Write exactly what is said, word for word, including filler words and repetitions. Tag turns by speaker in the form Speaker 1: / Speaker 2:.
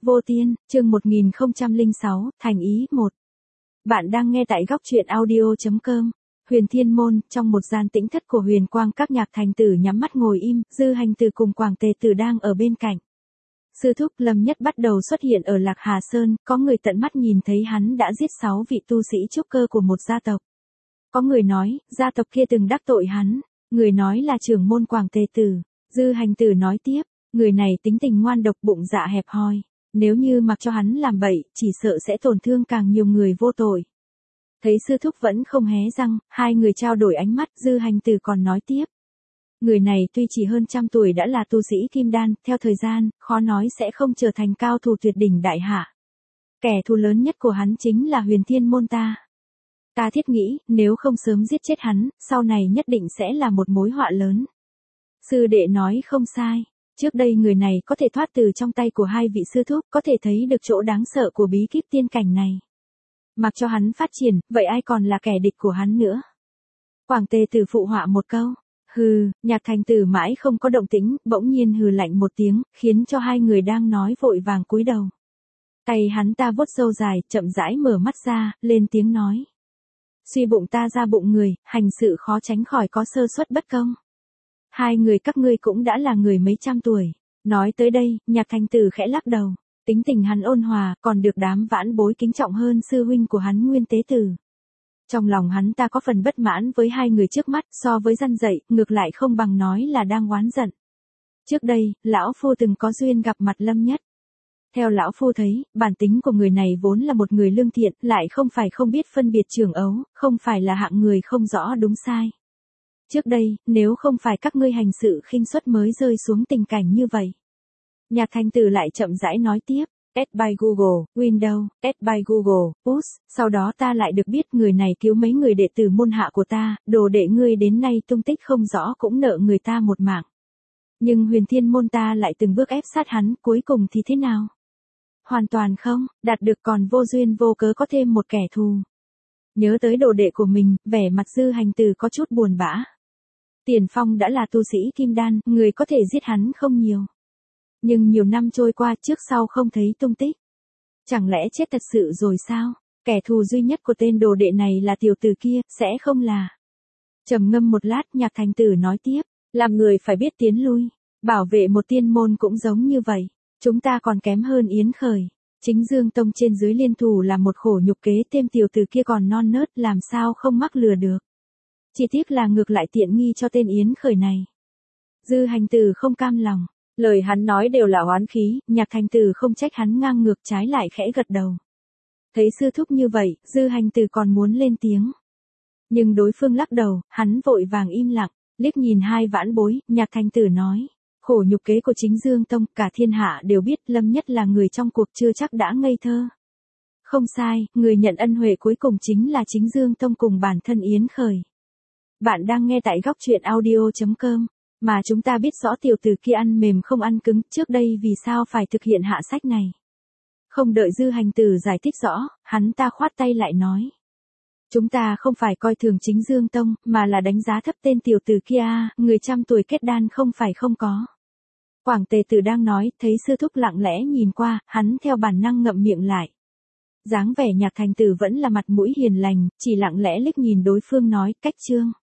Speaker 1: Vô Tiên, chương một nghìn không trăm lẻ sáu, Thành Ý một. Bạn đang nghe tại góc truyện audio chấm com. Huyền Thiên Môn, trong một gian tĩnh thất của Huyền Quang các nhạc thành tử nhắm mắt ngồi im, Dư Hành Tử cùng Quảng Tề Tử đang ở bên cạnh. Sư thúc Lâm Nhất bắt đầu xuất hiện ở Lạc Hà Sơn, có người tận mắt nhìn thấy hắn đã giết sáu vị tu sĩ trúc cơ của một gia tộc. Có người nói, gia tộc kia từng đắc tội hắn, người nói là trưởng môn Quảng Tề Tử. Dư Hành Tử nói tiếp, người này tính tình ngoan độc, bụng dạ hẹp hòi. Nếu như mặc cho hắn làm bậy, chỉ sợ sẽ tổn thương càng nhiều người vô tội. Thấy sư thúc vẫn không hé răng, hai người trao đổi ánh mắt, Dư Hành Tử còn nói tiếp. Người này tuy chỉ hơn trăm tuổi đã là tu sĩ kim đan, theo thời gian, khó nói sẽ không trở thành cao thủ tuyệt đỉnh đại hạ. Kẻ thù lớn nhất của hắn chính là Huyền Thiên Môn ta. Ta thiết nghĩ, nếu không sớm giết chết hắn, sau này nhất định sẽ là một mối họa lớn. Sư đệ nói không sai. Trước đây người này có thể thoát từ trong tay của hai vị sư thúc, có thể thấy được chỗ đáng sợ của bí kíp tiên cảnh này. Mặc cho hắn phát triển, vậy ai còn là kẻ địch của hắn nữa? Quảng Tề Tử phụ họa một câu. Hừ, nhạc thành tử mãi không có động tĩnh, bỗng nhiên hừ lạnh một tiếng, khiến cho hai người đang nói vội vàng cúi đầu. Tay hắn ta vuốt râu dài, chậm rãi mở mắt ra, lên tiếng nói. Suy bụng ta ra bụng người, hành sự khó tránh khỏi có sơ suất bất công. Hai người các ngươi cũng đã là người mấy trăm tuổi. Nói tới đây, nhạc thành tử khẽ lắc đầu. Tính tình hắn ôn hòa, còn được đám vãn bối kính trọng hơn sư huynh của hắn Nguyên Tế Tử. Trong lòng hắn ta có phần bất mãn với hai người trước mắt, so với răn dậy, ngược lại không bằng nói là đang oán giận. Trước đây, lão phu từng có duyên gặp mặt Lâm Nhất. Theo lão phu thấy, bản tính của người này vốn là một người lương thiện, lại không phải không biết phân biệt trưởng ấu, không phải là hạng người không rõ đúng sai. Trước đây, nếu không phải các ngươi hành sự khinh suất mới rơi xuống tình cảnh như vậy. Nhạc thành tử lại chậm rãi nói tiếp, Add by Google, Windows, Add by Google, Push, sau đó ta lại được biết người này cứu mấy người đệ tử môn hạ của ta, đồ đệ ngươi đến nay tung tích không rõ cũng nợ người ta một mạng. Nhưng Huyền Thiên Môn ta lại từng bước ép sát hắn, cuối cùng thì thế nào? Hoàn toàn không, đạt được còn vô duyên vô cớ có thêm một kẻ thù. Nhớ tới đồ đệ của mình, vẻ mặt Dư Hành Tử có chút buồn bã. Tiền Phong đã là tu sĩ kim đan, người có thể giết hắn không nhiều. Nhưng nhiều năm trôi qua trước sau không thấy tung tích. Chẳng lẽ chết thật sự rồi sao? Kẻ thù duy nhất của tên đồ đệ này là tiểu tử kia, sẽ không là. Trầm ngâm một lát, nhạc thành tử nói tiếp, làm người phải biết tiến lui. Bảo vệ một tiên môn cũng giống như vậy. Chúng ta còn kém hơn Yến Khởi. Chính Dương Tông trên dưới liên thủ là một khổ nhục kế, thêm tiểu tử kia còn non nớt, làm sao không mắc lừa được. Chỉ tiếc là ngược lại tiện nghi cho tên Yến Khởi này. Dư Hành Tử không cam lòng. Lời hắn nói đều là oán khí, nhạc thành tử không trách hắn ngang ngược, trái lại khẽ gật đầu. Thấy sư thúc như vậy, Dư Hành Tử còn muốn lên tiếng. Nhưng đối phương lắc đầu, hắn vội vàng im lặng, liếc nhìn hai vãn bối, nhạc thành tử nói. Khổ nhục kế của chính Dương Tông, cả thiên hạ đều biết Lâm Nhất là người trong cuộc chưa chắc đã ngây thơ. Không sai, người nhận ân huệ cuối cùng chính là chính Dương Tông cùng bản thân Yến Khởi. Bạn đang nghe tại góc truyện audio chấm com. Mà chúng ta biết rõ tiểu tử kia ăn mềm không ăn cứng, trước đây vì sao phải thực hiện hạ sách này. Không đợi Dư Hành Tử giải thích rõ, hắn ta khoát tay lại nói. Chúng ta không phải coi thường chính Dương Tông, mà là đánh giá thấp tên tiểu tử kia, người trăm tuổi kết đan không phải không có. Quảng Tề Tử đang nói, thấy sư thúc lặng lẽ nhìn qua, hắn theo bản năng ngậm miệng lại. Dáng vẻ nhạc thành tử vẫn là mặt mũi hiền lành, chỉ lặng lẽ liếc nhìn đối phương nói, cách chương.